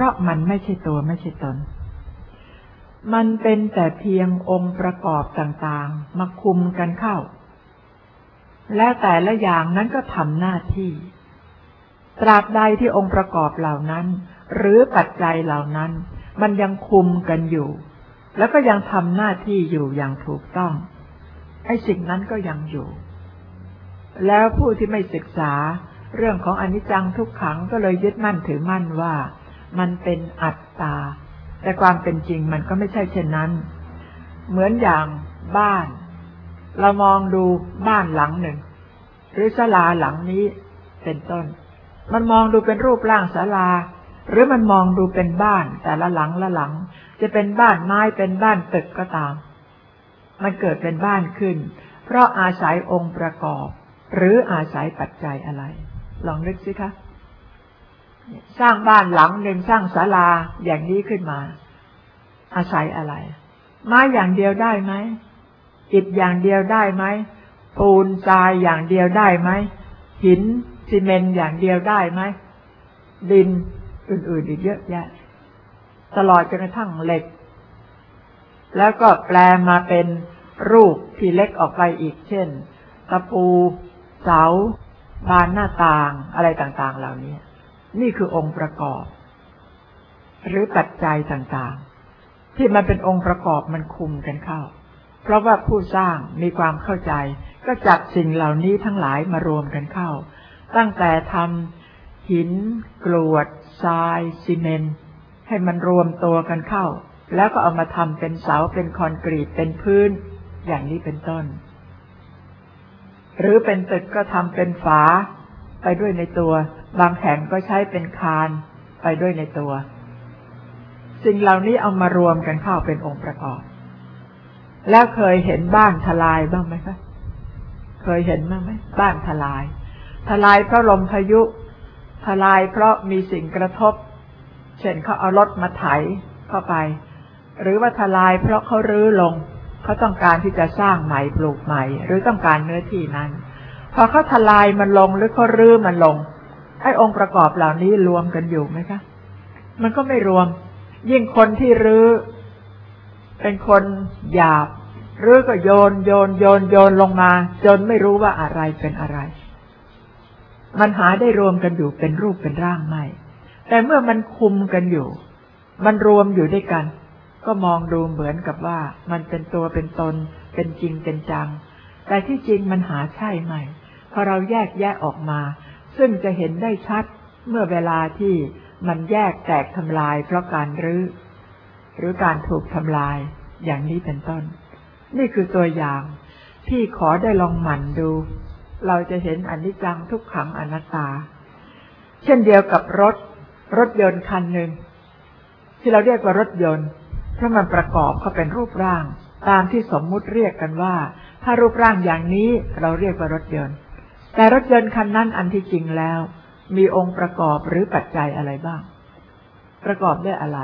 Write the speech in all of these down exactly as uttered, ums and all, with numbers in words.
ราะมันไม่ใช่ตัวไม่ใช่ตนมันเป็นแต่เพียงองค์ประกอบต่างๆมาคุมกันเข้าและแต่ละอย่างนั้นก็ทำหน้าที่ตราบใดที่องค์ประกอบเหล่านั้นหรือปัจจัยเหล่านั้นมันยังคุมกันอยู่แล้วก็ยังทำหน้าที่อยู่อย่างถูกต้องไอ้สิ่งนั้นก็ยังอยู่แล้วผู้ที่ไม่ศึกษาเรื่องของอนิจจังทุกขังก็เลยยึดมั่นถือมั่นว่ามันเป็นอัตตาแต่ความเป็นจริงมันก็ไม่ใช่เช่นนั้นเหมือนอย่างบ้านเรามองดูบ้านหลังหนึ่งหรือศาลาหลังนี้เป็นต้นมันมองดูเป็นรูปร่างศาลาหรือมันมองดูเป็นบ้านแต่ละหลังละหลังจะเป็นบ้านไม้เป็นบ้านตึกก็ตามมันเกิดเป็นบ้านขึ้นเพราะอาศัยองค์ประกอบหรืออาศัยปัจจัยอะไรลองนึกสิคะสร้างบ้านหลังหนึ่งสร้างศาลาอย่างนี้ขึ้นมาอาศัยอะไรไม้อย่างเดียวได้ไหมอิฐอย่างเดียวได้ไหมปูนทรายอย่างเดียวได้ไหมหินซีเมนต์อย่างเดียวได้ไหมดินอื่นๆอีกเยอะแยะตลอดจนกระทั่งเหล็กแล้วก็แปลมาเป็นรูปที่เล็กออกไปอีกเช่นตะปูเสาบานหน้าต่างอะไรต่างๆเหล่านี้นี่คือองค์ประกอบหรือปัจจัยต่างๆที่มันเป็นองค์ประกอบมันคุมกันเข้าเพราะว่าผู้สร้างมีความเข้าใจก็จับสิ่งเหล่านี้ทั้งหลายมารวมกันเข้าตั้งแต่ทำหินกรวดทรายซีเมนต์ให้มันรวมตัวกันเข้าแล้วก็เอามาทำเป็นเสาเป็นคอนกรีตเป็นพื้นอย่างนี้เป็นต้นหรือเป็นตึกก็ทำเป็นฝาไปด้วยในตัวบางแห่งก็ใช้เป็นคานไปด้วยในตัวสิ่งเหล่านี้เอามารวมกันเข้าเป็นองค์ประกอบแล้วเคยเห็นบ้านทลายบ้างไหมคะเคยเห็นบ้างไหมบ้านทลายทลายเพราะลมพายุทลายเพราะมีสิ่งกระทบเช่นเขาเอารถมาไถเข้าไปหรือว่าทลายเพราะเขารื้อลงเขาต้องการที่จะสร้างใหม่ปลูกใหม่หรือต้องการเนื้อที่นั้นพอเขาทลายมันลงหรือเขารื้อมันลงไอ้องค์ประกอบเหล่านี้รวมกันอยู่ไหมคะมันก็ไม่รวมยิ่งคนที่รื้อเป็นคนหยาบหรือก็โยนโยนโยนโยนลงมาจนไม่รู้ว่าอะไรเป็นอะไรมันหาได้รวมกันอยู่เป็นรูปเป็นร่างไม่แต่เมื่อมันคุมกันอยู่มันรวมอยู่ด้วยกันก็มองดูเหมือนกับว่ามันเป็นตัวเป็นตนเป็นจริงเป็นจังแต่ที่จริงมันหาใช่ไหมพอเราแยกแยะออกมาซึ่งจะเห็นได้ชัดเมื่อเวลาที่มันแยกแตกทำลายเพราะการรื้อหรือการถูกทำลายอย่างนี้เป็นต้นนี่คือตัวอย่างที่ขอได้ลองหมั่นดูเราจะเห็นอนิจจังทุกขังอนัตตาเช่นเดียวกับรถรถยนต์คันหนึ่งที่เราเรียกว่ารถยนต์เพราะมันประกอบเข้าเป็นรูปร่างตามที่สมมุติเรียกกันว่าถ้ารูปร่างอย่างนี้เราเรียกว่ารถยนต์แต่รถยนต์คันนั้นอันที่จริงแล้วมีองค์ประกอบหรือปัจจัยอะไรบ้างประกอบด้วยอะไร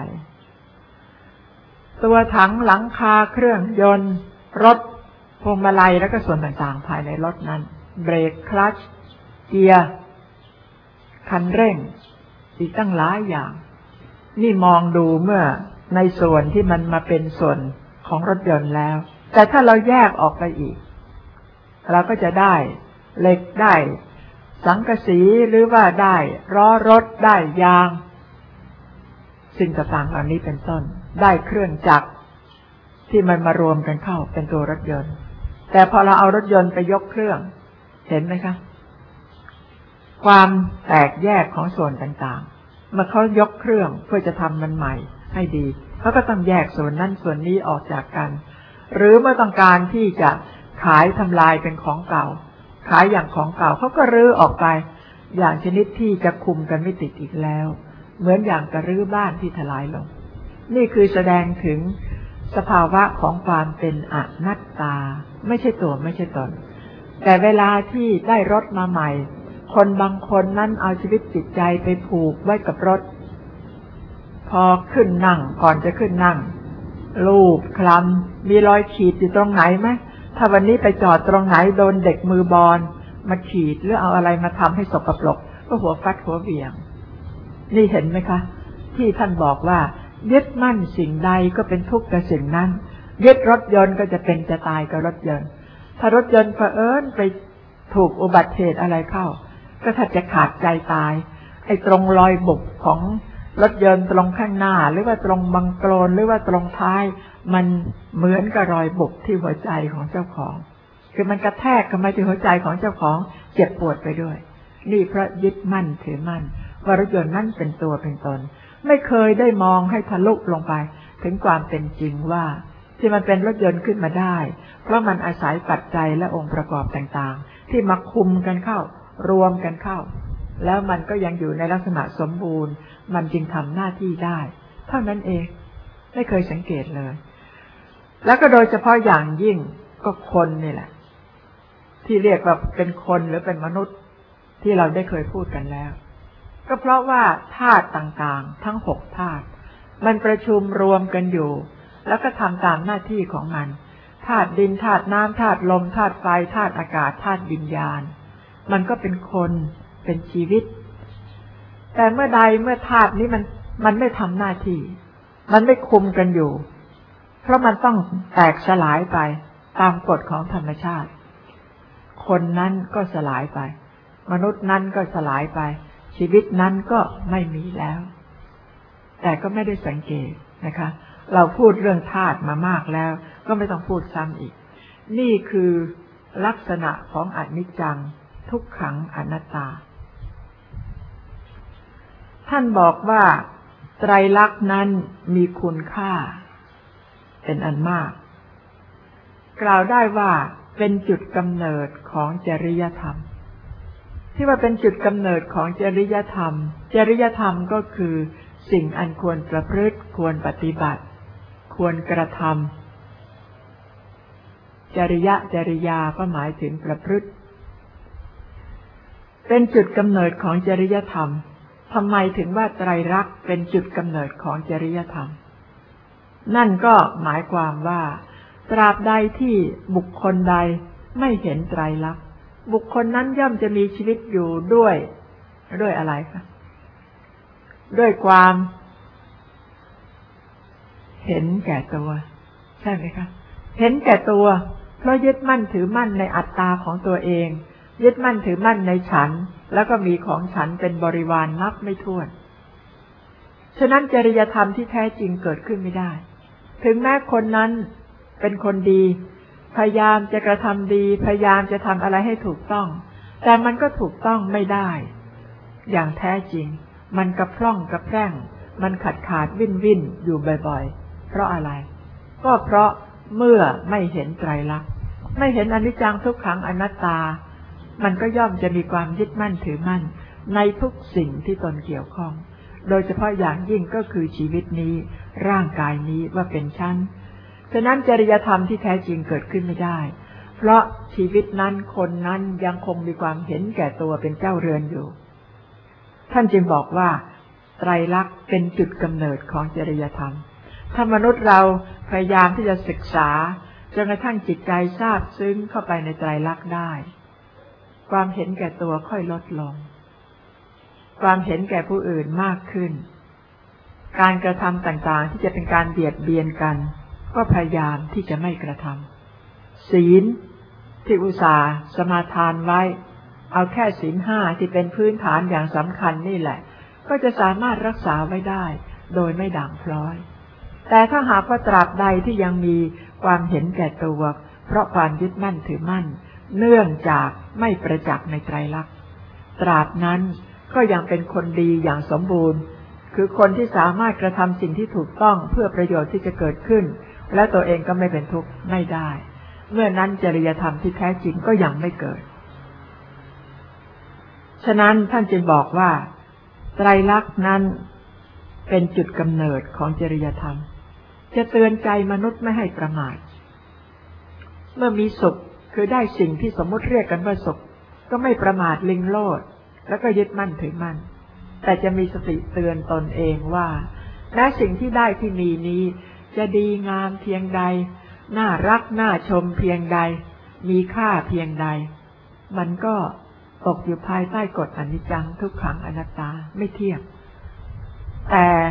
ตัวถังหลังคาเครื่องยนต์รถพวงมาลัยและก็ส่วนต่างๆภายในรถนั้นเบรกคลัตช์เกียร์คันเร่งอีกตั้งหลายอย่างนี่มองดูเมื่อในส่วนที่มันมาเป็นส่วนของรถยนต์แล้วแต่ถ้าเราแยกออกไปอีกเราก็จะได้เหล็กได้สังกะสีหรือว่าได้ล้อรถได้ยางสิ่งต่างๆเหล่านี้เป็นต้นได้เครื่องจักรที่มันมารวมกันเข้าเป็นตัวรถยนต์แต่พอเราเอารถยนต์ไปยกเครื่องเห็นไหมคะความแตกแยกของส่วนต่างๆเมื่อเขายกเครื่องเพื่อจะทำมันใหม่ให้ดีเขาก็ต้องแยกส่วนนั้นส่วนนี้ออกจากกันหรือเมื่อต้องการที่จะขายทำลายเป็นของเก่าขายอย่างของเก่าเขาก็รื้อออกไปอย่างชนิดที่จะคุมกันไม่ติดอีกแล้วเหมือนอย่างกระรื้อบ้านที่ทลายลงนี่คือแสดงถึงสภาวะของความเป็นอนัตตาไม่ใช่ตัวไม่ใช่ตนแต่เวลาที่ได้รถมาใหม่คนบางคนนั้นเอาชีวิตจิตใจไปผูกไว้กับรถพอขึ้นนั่งก่อนจะขึ้นนั่งลูบคลำมีรอยขีดอยู่ตรงไหนไหมถ้าวันนี้ไปจอดตรงไหนโดนเด็กมือบอลมาขีดหรือเอาอะไรมาทำให้สกปรกก็หัวฟัดหัวเบี่ยงนี่เห็นไหมคะที่ท่านบอกว่ายึดมั่นสิ่งใดก็เป็นทุกข์กับสิ่งนั้นยึดรถยนต์ก็จะเป็นจะตายกับรถยนต์ถ้ารถยนต์เผอิญไปถูกอุบัติเหตุอะไรเข้าก็ถ้าจะขาดใจตายไอ้ตรงรอยบุบของรถยนต์ตรงข้างหน้าหรือว่าตรงบังโคลนหรือว่าตรงท้ายมันเหมือนกับรอยบุบที่หัวใจของเจ้าของคือมันกระแทกเข้ามาที่หัวใจของเจ้าของเจ็บปวดไปด้วยนี่เพราะยึดมั่นถือมั่นว่ารถยนต์นั่นเป็นตัวเป็นตนไม่เคยได้มองให้ทะลุลงไปถึงความเป็นจริงว่าที่มันเป็นรถยนต์ขึ้นมาได้เพราะมันอาศัยปัจจัยและองค์ประกอบต่างๆที่มาคุมกันเข้ารวมกันเข้าแล้วมันก็ยังอยู่ในลักษณะสมบูรณ์มันจึงทำหน้าที่ได้เท่านั้นเองไม่เคยสังเกตเลยแล้วก็โดยเฉพาะอย่างยิ่งก็คนนี่แหละที่เรียกว่าเป็นคนหรือเป็นมนุษย์ที่เราได้เคยพูดกันแล้วก็เพราะว่าธาตุต่างๆทั้งหกธาตุมันประชุมรวมกันอยู่แล้วก็ทำตามหน้าที่ของมันธาตุดินธาตุน้ำธาตุลมธาตุไฟธาตุอากาศธาตุวิญญาณมันก็เป็นคนเป็นชีวิตแต่เมื่อใดเมื่อธาตุนี้มันมันไม่ทำหน้าที่มันไม่คุมกันอยู่เพราะมันต้องแตกสลายไปตามกฎของธรรมชาติคนนั้นก็สลายไปมนุษย์นั้นก็สลายไปชีวิตนั้นก็ไม่มีแล้วแต่ก็ไม่ได้สังเกตนะคะเราพูดเรื่องธาตุมามากแล้วก็ไม่ต้องพูดซ้ำอีกนี่คือลักษณะของอนิจจังทุกขังอนัตตาท่านบอกว่าไตรลักษณ์นั้นมีคุณค่าเป็นอันมากกล่าวได้ว่าเป็นจุดกำเนิดของจริยธรรมที่ว่าเป็นจุดกำเนิดของจริยธรรมจริยธรรมก็คือสิ่งอันควรประพฤติควรปฏิบัติควรกระทำจริยะจริยาก็หมายถึงประพฤติเป็นจุดกำเนิดของจริยธรรมทำไมถึงว่าไตรลักษณ์เป็นจุดกำเนิดของจริยธรรมนั่นก็หมายความว่าตราบใดที่บุคคลใดไม่เห็นไตรลักษณ์บุคคลนั้นย่อมจะมีชีวิตอยู่ด้วยด้วยอะไรคะด้วยความเห็นแก่ตัวใช่ไหมคะเห็นแก่ตัวเพราะยึดมั่นถือมั่นในอัตตาของตัวเองยึดมั่นถือมั่นในฉันแล้วก็มีของฉันเป็นบริวารนับไม่ถ้วนฉะนั้นจริยธรรมที่แท้จริงเกิดขึ้นไม่ได้ถึงแม้คนนั้นเป็นคนดีพยายามจะกระทำดีพยายามจะทำอะไรให้ถูกต้องแต่มันก็ถูกต้องไม่ได้อย่างแท้จริงมันกระพร่องกระแพร่งมันขาดขาดวิ่นวิ่นอยู่บ่อยๆเพราะอะไรก็เพราะเมื่อไม่เห็นไตรลักษณ์ไม่เห็นอนิจจังทุกขังอนัตตามันก็ย่อมจะมีความยึดมั่นถือมั่นในทุกสิ่งที่ตนเกี่ยวข้องโดยเฉพาะอย่างยิ่งก็คือชีวิตนี้ร่างกายนี้ว่าเป็นชั้นฉะนั้นจริยธรรมที่แท้จริงเกิดขึ้นไม่ได้เพราะชีวิตนั้นคนนั้นยังคงมีความเห็นแก่ตัวเป็นเจ้าเรือนอยู่ท่านจึงบอกว่าไตรลักษณ์เป็นจุดกำเนิดของจริยธรรมถ้ามนุษย์เราพยายามที่จะศึกษาจนกระทั่งจิตใจซาบซึ้งเข้าไปในไตรลักษณ์ได้ความเห็นแก่ตัวค่อยลดลงความเห็นแก่ผู้อื่นมากขึ้นการกระทำต่างๆที่จะเป็นการเบียดเบียนกันก็พยายามที่จะไม่กระทำศีลที่อุตส่าห์สมาทานไว้เอาแค่ศีลห้าที่เป็นพื้นฐานอย่างสำคัญนี่แหละก็จะสามารถรักษาไว้ได้โดยไม่ด่างพร้อยแต่ถ้าหากว่าตราบใดที่ยังมีความเห็นแก่ตัวเพราะความยึดมั่นถือมั่นเนื่องจากไม่ประจักษ์ในไตรลักษณ์ตราบนั้นก็ยังเป็นคนดีอย่างสมบูรณ์คือคนที่สามารถกระทำสิ่งที่ถูกต้องเพื่อประโยชน์ที่จะเกิดขึ้นและตัวเองก็ไม่เป็นทุกข์ไม่ได้เมื่อนั้นจริยธรรมที่แท้จริงก็ยังไม่เกิดฉะนั้นท่านจึงบอกว่าไตรลักษณ์นั้นเป็นจุดกำเนิดของจริยธรรมจะเตือนใจมนุษย์ไม่ให้ประมาทเมื่อมีสุขคือได้สิ่งที่สมมติเรียกกันว่าสุขก็ไม่ประมาทลิงโลดแล้วก็ยึดมั่นถือมั่นแต่จะมีสติเตือนตนเองว่าแม้สิ่งที่ได้ที่มีนี้จะดีงามเพียงใดน่ารักน่าชมเพียงใดมีค่าเพียงใดมันก็ตกอยู่ภายใต้กฎอนิจจังทุกขังอนัตตาไม่เที่ยงแต่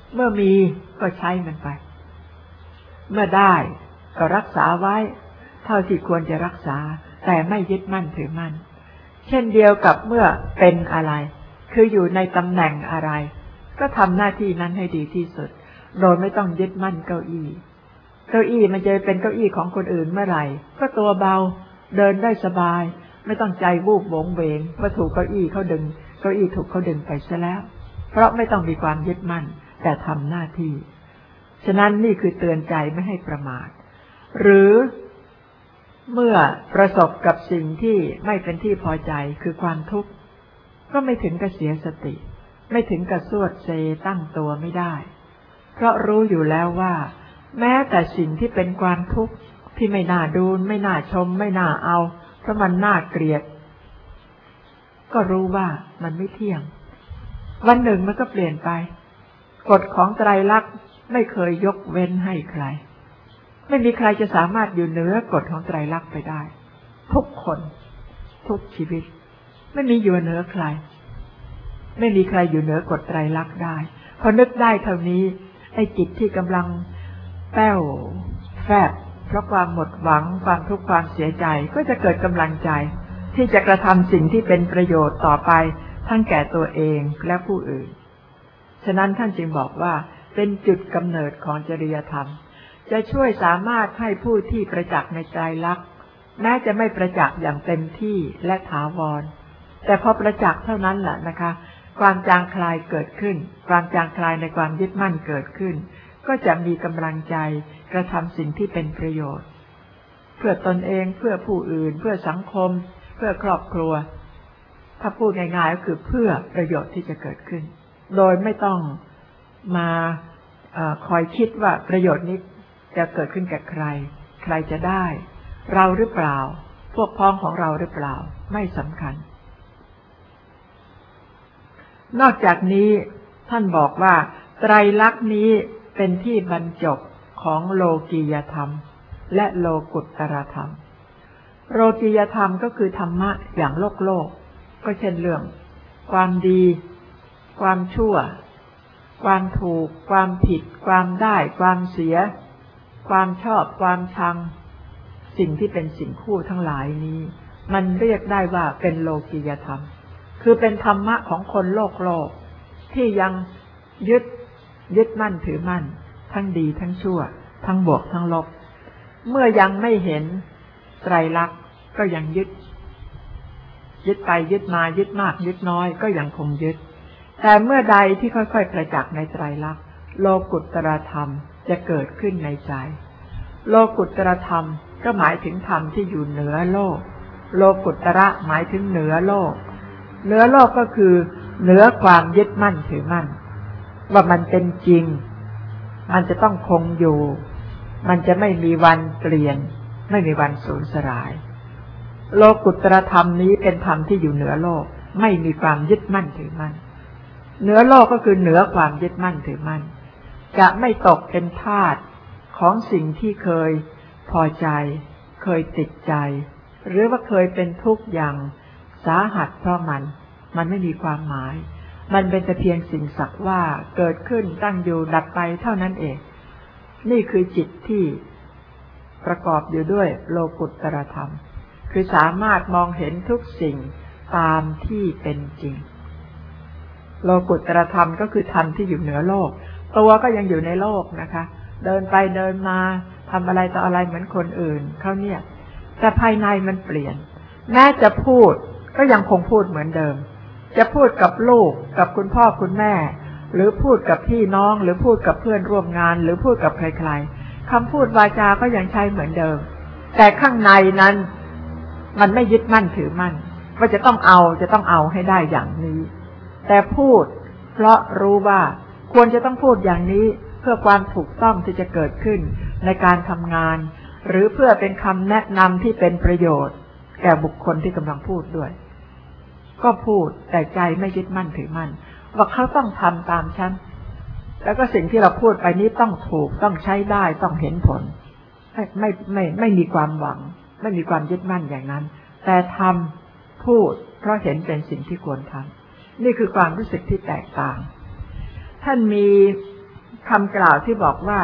เมื่อมีก็ใช้มันไปเมื่อได้ก็รักษาไว้เท่าที่ควรจะรักษาแต่ไม่ยึดมั่นถือมั่นเช่นเดียวกับเมื่อเป็นอะไรคืออยู่ในตำแหน่งอะไรก็ทำหน้าที่นั้นให้ดีที่สุดโดยไม่ต้องยึดมั่นเก้าอี้เก้าอี้มันจะเป็นเก้าอี้ของคนอื่นเมื่อไหร่ก็ตัวเบาเดินได้สบายไม่ต้องใจวูบโหวงเวงว่าถูกเก้าอี้เขาดึงเก้าอี้ถูกเขาดึงไปซะแล้วเพราะไม่ต้องมีความยึดมั่นแต่ทำหน้าที่ฉะนั้นนี่คือเตือนใจไม่ให้ประมาทหรือเมื่อประสบกับสิ่งที่ไม่เป็นที่พอใจคือความทุกข์ก็ไม่ถึงกับเสียสติไม่ถึงกับสวดเซตั้งตัวไม่ได้เพราะรู้อยู่แล้วว่าแม้แต่สิ่งที่เป็นความทุกข์ที่ไม่น่าดูไม่น่าชมไม่น่าเอาเพราะมันน่าเกลียดก็รู้ว่ามันไม่เที่ยงวันหนึ่งมันก็เปลี่ยนไปกฎของไตรลักษณ์ไม่เคยยกเว้นให้ใครไม่มีใครจะสามารถอยู่เหนือกฎของไตรลักษณ์ไปได้ทุกคนทุกชีวิตไม่มีอยู่เหนือใครไม่มีใครอยู่เหนือกฎไตรลักษณ์ได้พอนึกได้เท่านี้ไอ้จิตที่กำลังแป้วแฟบเพราะความหมดหวังความทุกข์ความเสียใจก็จะเกิดกำลังใจที่จะกระทำสิ่งที่เป็นประโยชน์ต่อไปทั้งแก่ตัวเองและผู้อื่นฉะนั้นท่านจึงบอกว่าเป็นจุดกำเนิดของจริยธรรมจะช่วยสามารถให้ผู้ที่ประจักษ์ในไตรลักษณ์แม้จะไม่ประจักษ์อย่างเต็มที่และถาวรแต่พอประจักษ์เท่านั้นแหละนะคะความจางคลายเกิดขึ้นความจางคลายในความยึดมั่นเกิดขึ้นก็จะมีกำลังใจกระทำสิ่งที่เป็นประโยชน์เพื่อตนเองเพื่อผู้อื่นเพื่อสังคมเพื่อครอบครัวถ้าพูดง่ายๆก็คือเพื่อประโยชน์ที่จะเกิดขึ้นโดยไม่ต้องมาเอ่อคอยคิดว่าประโยชน์นี้จะเกิดขึ้นกับใครใครจะได้เราหรือเปล่าพวกพ้องของเราหรือเปล่าไม่สำคัญนอกจากนี้ท่านบอกว่าไตรลักษณ์นี้เป็นที่บรรจบของโลกียธรรมและโลกุตตรธรรมโลกียธรรมก็คือธรรมะอย่างโลกโลกก็เช่นเรื่องความดีความชั่วความถูกความผิดความได้ความเสียความชอบความชังสิ่งที่เป็นสิ่งคู่ทั้งหลายนี้มันเรียกได้ว่าเป็นโลกียธรรมคือเป็นธรรมะของคนโลกโลกที่ยังยึดยึดมั่นถือมั่นทั้งดีทั้งชั่วทั้งบวกทั้งลบเมื่อยังไม่เห็นไตรลักษณ์ก็ยังยึดยึดไปยึดมายึดมากยึดน้อยก็ยังคงยึดแต่เมื่อใดที่ค่อยๆประจักษ์ในไตรลักษณ์โลกุตตรธรรมจะเกิดขึ้นในใจโลกุตตรธรรมก็หมายถึงธรรมที่อยู่เหนือโลกโลกุตระหมายถึงเหนือโลกเหนือโลกก็คือเหนือความยึดมั่นถือมั่นว่ามันเป็นจริงมันจะต้องคงอยู่มันจะไม่มีวันเปลี่ยนไม่มีวันสูญสลายโลกุตตรธรรมนี้เป็นธรรมที่อยู่เหนือโลกไม่มีความยึดมั่นถือมั่นเหนือโลกก็คือเหนือความยึดมั่นถือมั่นจะไม่ตกเป็นทาสของสิ่งที่เคยพอใจเคยติดใจหรือว่าเคยเป็นทุกข์อย่างสาหัสเพราะมันมันไม่มีความหมายมันเป็นแต่เพียงสิ่งสักว่าเกิดขึ้นตั้งอยู่ดับไปเท่านั้นเองนี่คือจิตที่ประกอบอยู่ด้วยโลกุตตรธรรมคือสามารถมองเห็นทุกสิ่งตามที่เป็นจริงโลกุตตรธรรมก็คือธรรมที่อยู่เหนือโลกตัวก็ยังอยู่ในโลกนะคะเดินไปเดินมาทำอะไรต่ออะไรเหมือนคนอื่นเขาเนี่ยแต่ภายในมันเปลี่ยนแม้จะพูดก็ยังคงพูดเหมือนเดิมจะพูดกับลูกกับคุณพ่อคุณแม่หรือพูดกับพี่น้องหรือพูดกับเพื่อนร่วมงานหรือพูดกับใครๆคำพูดวาจาก็ยังใช้เหมือนเดิมแต่ข้างในนั้นมันไม่ยึดมั่นถือมั่นว่าจะต้องเอาจะต้องเอาให้ได้อย่างนี้แต่พูดเพราะรู้ว่าควรจะต้องพูดอย่างนี้เพื่อความถูกต้องที่จะเกิดขึ้นในการทำงานหรือเพื่อเป็นคำแนะนำที่เป็นประโยชน์แก่บุคคลที่กำลังพูดด้วยก็พูดแต่ใจไม่ยึดมั่นถือมั่นว่าเขาต้องทำตามฉันแล้วก็สิ่งที่เราพูดไปนี้ต้องถูกต้องใช้ได้ต้องเห็นผลไม่ไม่ไม่ไม่มีความหวังไม่มีความยึดมั่นอย่างนั้นแต่ทำพูดเพราะเห็นเป็นสิ่งที่ควรทำนี่คือความรู้สึกที่แตกต่างท่านมีคำกล่าวที่บอกว่า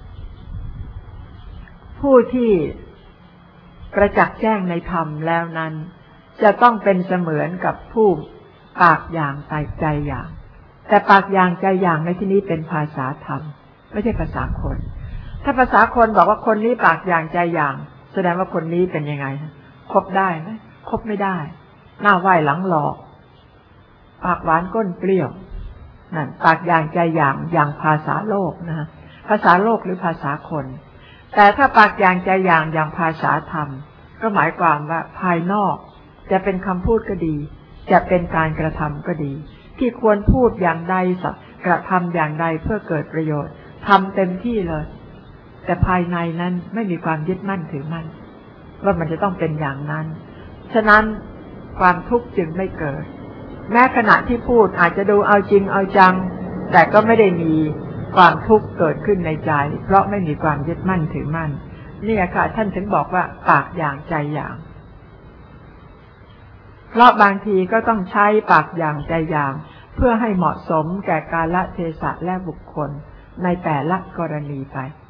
ผู้ที่ประจักษ์แจ้งในธรรมแล้วนั้นจะต้องเป็นเสมือนกับผู้ปากอย่างใจอย่างแต่ปากอย่างใจอย่างในที่นี้เป็นภาษาธรรมไม่ใช่ภาษาคนถ้าภาษาคนบอกว่าคนนี้ปากอย่างใจอย่างแสดงว่าคนนี้เป็นยังไงคบได้ไหมคบไม่ได้หน้าไหว้หลังหลอกปากหวานก้นเปรี้ยวนั่นปากอย่างใจอย่างอย่างภาษาโลกนะภาษาโลกหรือภาษาคนแต่ถ้าปากอย่างใจอย่างอย่างภาษาธรรมก็หมายความว่าภายนอกจะเป็นคำพูดก็ดีจะเป็นการกระทำก็ดีที่ควรพูดอย่างใดกระทำอย่างใดเพื่อเกิดประโยชน์ทำเต็มที่เลยแต่ภายในนั้นไม่มีความยึดมั่นถือมั่นว่ามันจะต้องเป็นอย่างนั้นฉะนั้นความทุกข์จึงไม่เกิดแม้ขณะที่พูดอาจจะดูเอาจริงเอาจังแต่ก็ไม่ได้มีความทุกข์เกิดขึ้นในใจเพราะไม่มีความยึดมั่นถือมั่นนี่ค่ะท่านถึงบอกว่าปากอย่างใจอย่างเพราะบางทีก็ต้องใช้ปากอย่างใจอย่างเพื่อให้เหมาะสมแก่กาลเทศะและบุคคลในแต่ละกรณีไป